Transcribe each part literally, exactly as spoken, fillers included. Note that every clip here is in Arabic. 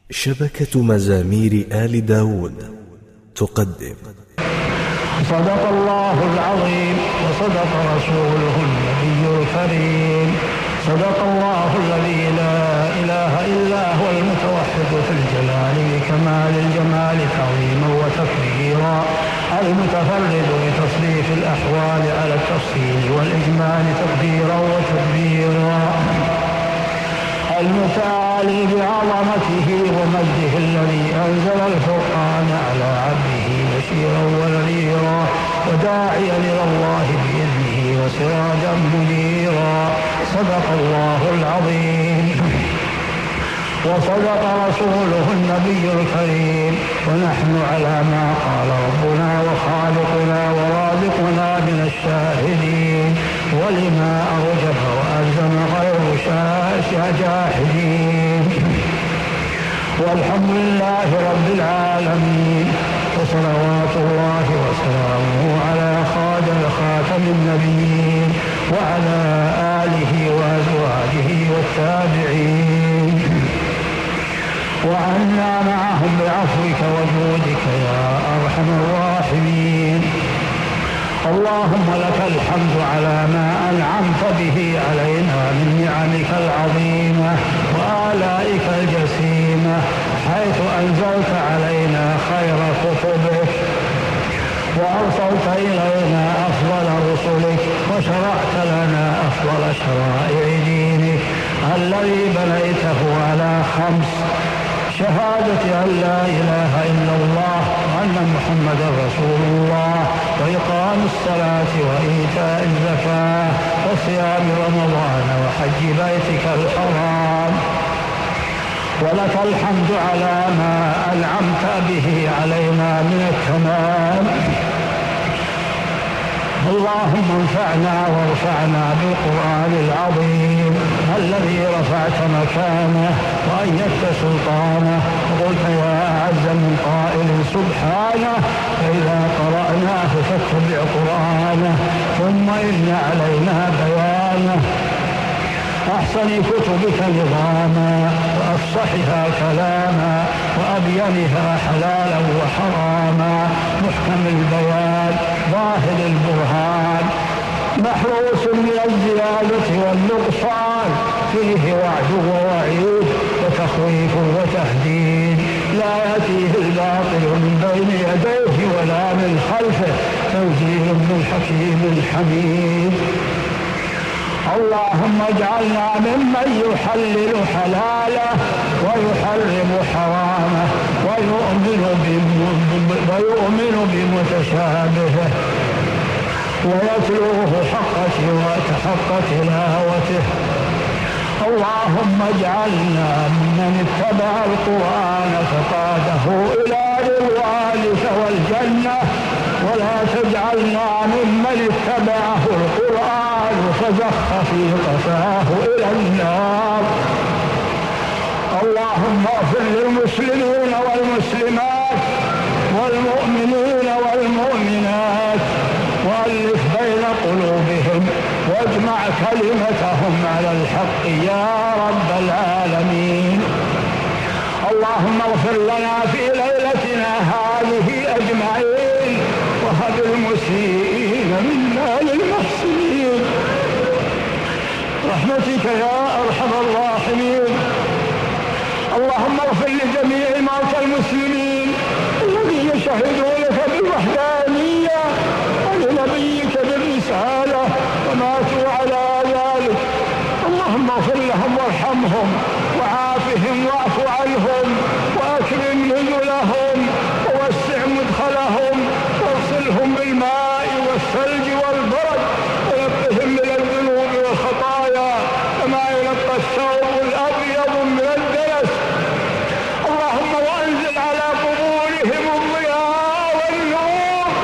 شبكة مزامير آل داود تقدم. صدق الله العظيم وصدق رسوله النبي الكريم. صدق الله الذي لا إله إلا هو المتوحد في الجلال بكمال الجمال تعظيما وتكبيرا، المتفرد بتصريف الأحوال على التفصيل والإجمال تقديرا وتدبيرا، المتعالي بعظمته ومجده الذي أنزل الفرقان على عبده بشيرا ونذيرا وداعيا إلى الله بإذنه وسراجا منيرا. صدق الله العظيم وصدق رسوله النبي الكريم، ونحن على ما قال ربنا وخالقنا ورازقنا من الشاهدين، ولما أوجب وألزم غير جاحدين. والحمد لله رب العالمين، وصلوات الله وسلامه على خاتم النبيين وعلى آله وأزواجه والتابعين، وعنا معهم بعفوك وجودك يا أرحم الراحمين. اللهم لك الحمد على ما أنعمت به علينا من نعمك العظيمة وآلائك الجسيمة، حيث أنزلت علينا خير كتبك وأرسلت إلينا أفضل رسلك وشرعت لنا أفضل شرائع دينك الذي بنيته على خمس: شهادة أن لا إله إلا الله وأن محمدا رسول الله، وإقام الصلاة وإيتاء الزكاة وصيام رمضان وحج بيتك الحرام. ولك الحمد على ما أنعمت به علينا من التمام. اللهم انفعنا وارفعنا بالقرآن العظيم الذي رفعت مكانه وأيدت سلطانه، وقلت يا أعز من قائل سبحانه: فإذا قرأناه فاتبع قرآنه ثم إن علينا بيانه. أحسن كتبك نظاما وأفصحها كلاما وأبينها حلالا وحراما، محكم البيان ظاهر البرهان، محروس من الزيادة والنقصان، فيه وعد ووعيد وتخويف وتهديد، لا يأتيه الباطل من بين يديه ولا من خلفه، تنزيل من حكيم حميد. اللهم اجعلنا ممن يحلل حلاله ويحرم حرامه ويؤمن ويؤمن بمتشابهه ويتلوه حق تلاوته. اللهم اجعلنا ممن اتبع القرآن فقاده إلى رضوانك والجنة، ولا تجعلنا ممن اتبعه القرآن فزخ في قفاه إلى النار. اللهم اغفر للمسلمين والمسلمات والمؤمنين والمؤمنات، وألف بين قلوبهم واجمع كلمتهم على الحق يا رب العالمين. اللهم اغفر لنا في ليلتنا هذه أجمعين، وهب المسيئين منا للمحسنين رحمتك يا أرحم الراحمين. اللهم اغفر لجميع موتى المسلمين الذين شهدوا لك بالوحدانية ولنبيك بالرسالة وماتوا على ذلك. اللهم اغفر لهم وارحمهم وعافهم واعف عنهم وأكرم نزلهم ووسع مدخلهم واغسلهم بالماء والثلج والبرد ونقهم من الذنوب والخطايا كما ينقى الثوب الأبيض من الدنس. اللهم وأنزل على قبورهم الضياء والنور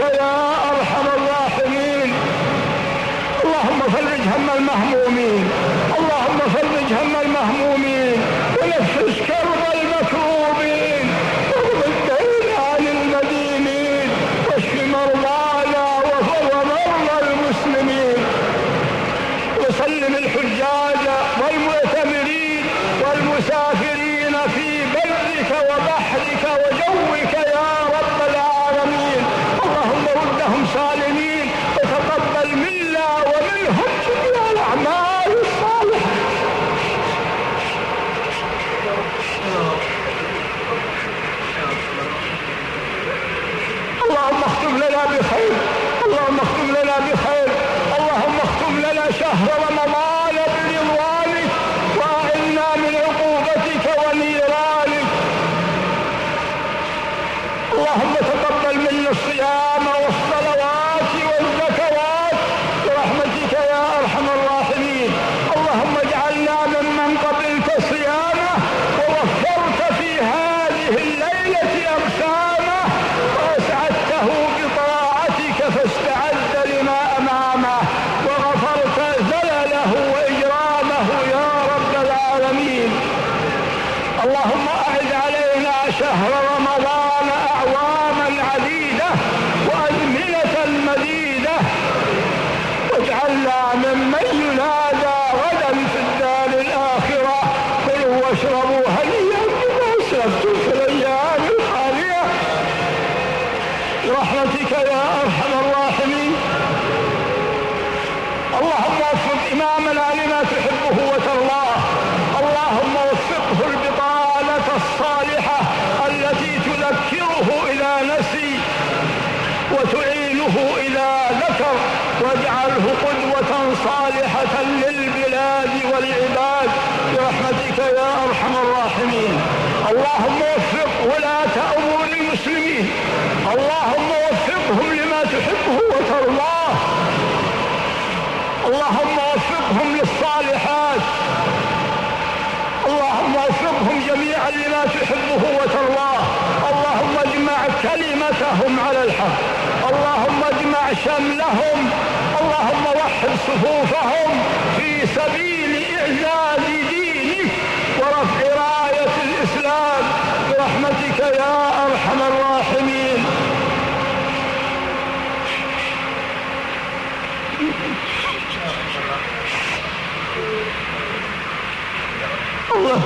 يا أرحم الراحمين. اللهم فرج هم المهمومين، اللهم فرج هم المهمومين، ونفس كرب المكروبين، واقض الدين عن المدينين، واشف مرضانا ومرضى المسلمين، وسلم الحجاج والمعتمرين والمسافرين في برك وبحرك وجوك يا رب العالمين. اللهم ردهم سالمين، وتقبل منا ومنهم جميع الأعمال الصالحة. اللهم اختم لنا بخير، اللهم اختم لنا بخير، اللهم اختم لنا شهر رمضان برضوانك، وأعنا من عقوبتك ونيرانك. اللهم تقبل منا الصيام والصلوات والزكوات برحمتك يا أرحم الراحمين. اللهم اجعلنا ممن قبلت صيامه ووفرت في هذه الليلة أقسامه، وأسعدته بطاعتك فاستعد لما أمامه، وغفرت زلله وإجرامه يا رب العالمين. اللهم أعد علينا شهر رمضان أعواما عديدة وأزمنة مديدة، واجعلنا ممن ينادى غدا في الدار الآخرة: كلوا واشربوا هنيئا بما أسلفتم في الأيام الخالية برحمتك يا أرحم الراحمين. اللهم وفق إمامنا لما تحبه وترضاه، اللهم وفقه البطانة الصالحة التي تذكره إذا نسي وتعينه إذا ذكر، واجعله قدوة صالحة للبلاد والعباد برحمتك يا أرحم الراحمين. اللهم وفق ولاة أمور المسلمين، اللهم وفقهم لما تحبه وترضاه، اللهم وفقهم للصالحات، اللهم وفقهم جميعا لما تحبه وترضاه. اللهم اجمع كلمتهم على الحق، اللهم اجمع شملهم، اللهم وحد صفوفهم في سبيل إعزاز دينك ورفع راية الإسلام برحمتك يا أرحم الراحمين. الله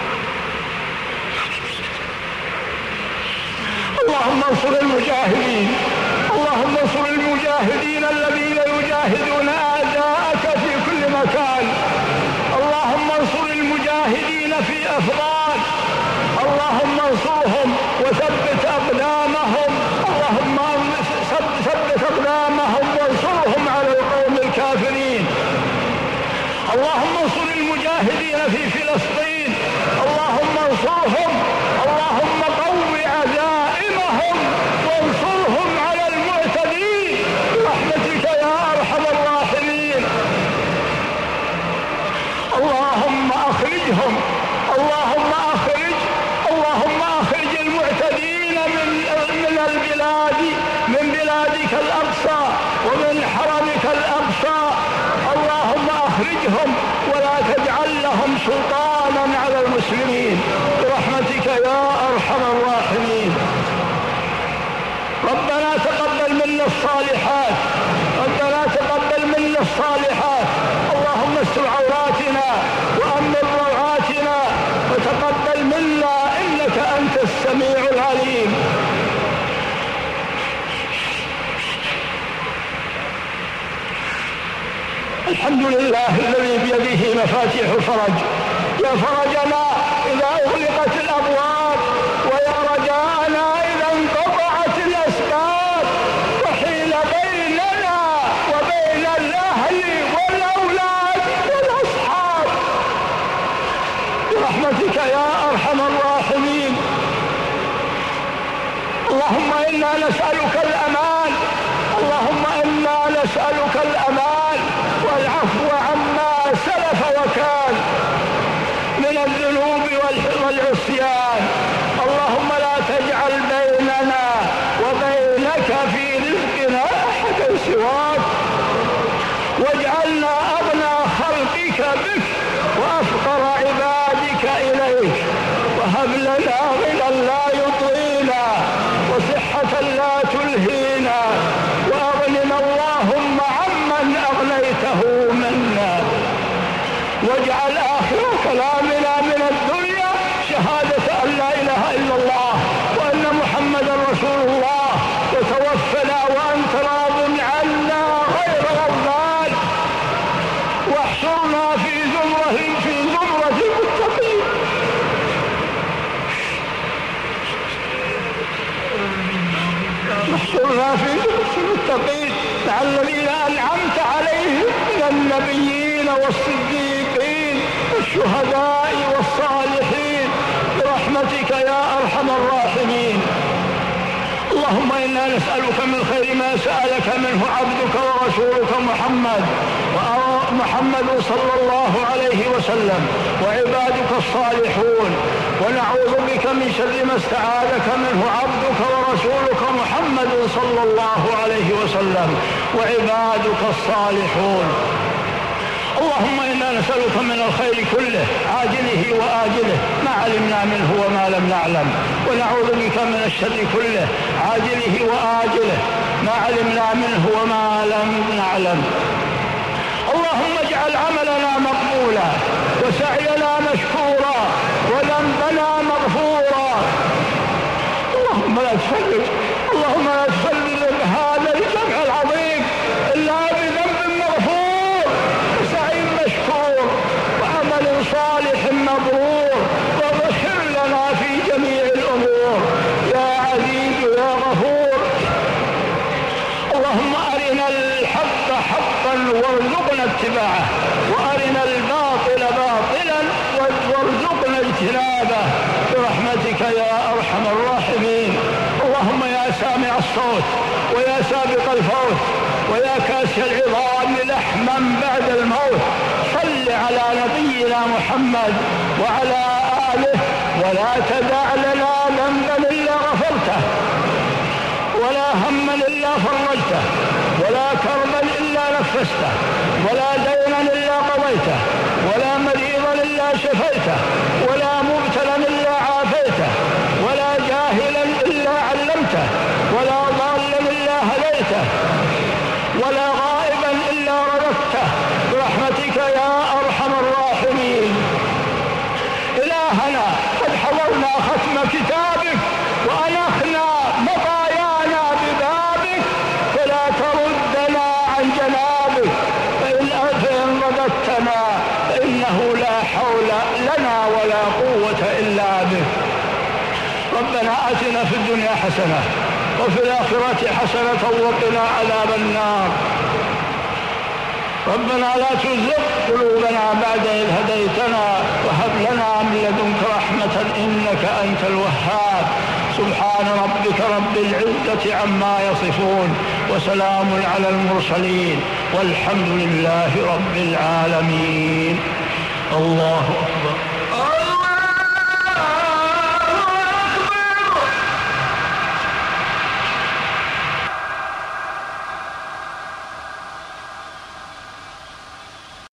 اللهم انصر المجاهدين، اللهم انصر المجاهدين الذين يجاهدون أعداءك في كل مكان. اللهم انصر المجاهدين في أفغان، اللهم انصرهم وثبت أقدامهم، اللهم ثبت أقدامهم وانصرهم على القوم الكافرين. اللهم انصر المجاهدين في فلسطين، اللهم انصرهم، اللهم قو عزائمهم وانصرهم على المعتدين برحمتك يا أرحم الراحمين. اللهم أخرجهم، اللهم أخرج اللهم أخرج المعتدين من من البلاد، من بلادك الأقصى ومن حرمك الأقصى، اللهم أخرجهم ولا تجعل لهم سلطانا على المسلمين برحمتك يا أرحم الراحمين. ربنا تقبل منا الصالحات، ربنا تقبل منا الصالحات، اللهم استر عوراتنا وأمن روعاتنا وتقبل منا إنك أنت السميع العليم. الحمد لله الذي بيده مفاتيح الفرج، يا فرجنا إذا أغلقت الأبواب، ويا رجاءنا إذا انقطعت الأسباب، وحيل بيننا وبين الأهل والأولاد والأصحاب برحمتك يا أرحم الراحمين. اللهم إنا نسألك الأمان، اللهم إنا نسألك الأمان والعفو عما سلف وكان من الذنوب والعصيان. اللهم لا تجعل بيننا وبينك في رزق رسول الله، وتوفنا وأنت راض عنا غير غضبان، واحشرنا في زمرة في زمرة المتقين. واحشرنا في زمرة المتقين مع الذين أنعمت عليهم من النبيين والصديقين والشهداء والصالحين برحمتك يا أرحم الراحمين. اللهم إنا نسألك من خير ما سألك منه عبدك ورسولك محمد محمد صلى الله عليه وسلم وعبادك الصالحون، ونعوذ بك من شر ما استعاذك منه عبدك ورسولك محمد صلى الله عليه وسلم وعبادك الصالحون. اللهم إنا نسألك من الخير كله عاجله وآجله ما علمنا منه وما لم نعلم، ونعوذ بك من الشر كله عاجله وآجله ما علمنا منه وما لم نعلم. اللهم اجعل عملنا مقبولا وسعينا مشكورا وذنبنا مغفورا. اللهم لا تفرج اللهم لا تفرج هذا الجمع العظيم إلا بذنب مغفور وسعي مشكور وعمل صالح مبرور، واغفر لنا في جميع الأمور يا عزيز يا غفور. اللهم أرنا الحق حقا وارزقنا اتباعه، وأرنا الباطل باطلا وارزقنا اجتنابه برحمتك يا أرحم الراحمين. اللهم يا سامع الصوت ويا سابق الفوت ويا كاسي العظام لحما بعد الموت، صل على نبينا محمد وعلى آله، ولا تدع لنا ذنبا إلا غفرته، ولا هما إلا فرجته، ولا كربا إلا نفسته، ولا دينا إلا قضيته، ولا مريضا إلا شفيته، ولا مبتلا إلا عافيته، ولا جاهلا إلا علمته، ولا ضالا إلا هديته، ولا غائبا إلا رددته برحمتك يا أرحم الراحمين. إلهنا قد حضرنا ختم كتابك وأنخنا مطايانا ببابك، فلا تردنا عن جنابك، فإن رددتنا فإنه لا حول لنا ولا قوة إلا بك. ربنا آتنا في الدنيا حسنة وفي الآخرة حسنة وقنا عذاب النار. ربنا لا تزغ قلوبنا بعد إذ هديتنا وهب لنا من لدنك رحمة إنك أنت الوهاب. سبحان ربك رب العزة عما يصفون وسلام على المرسلين والحمد لله رب العالمين. الله أكبر.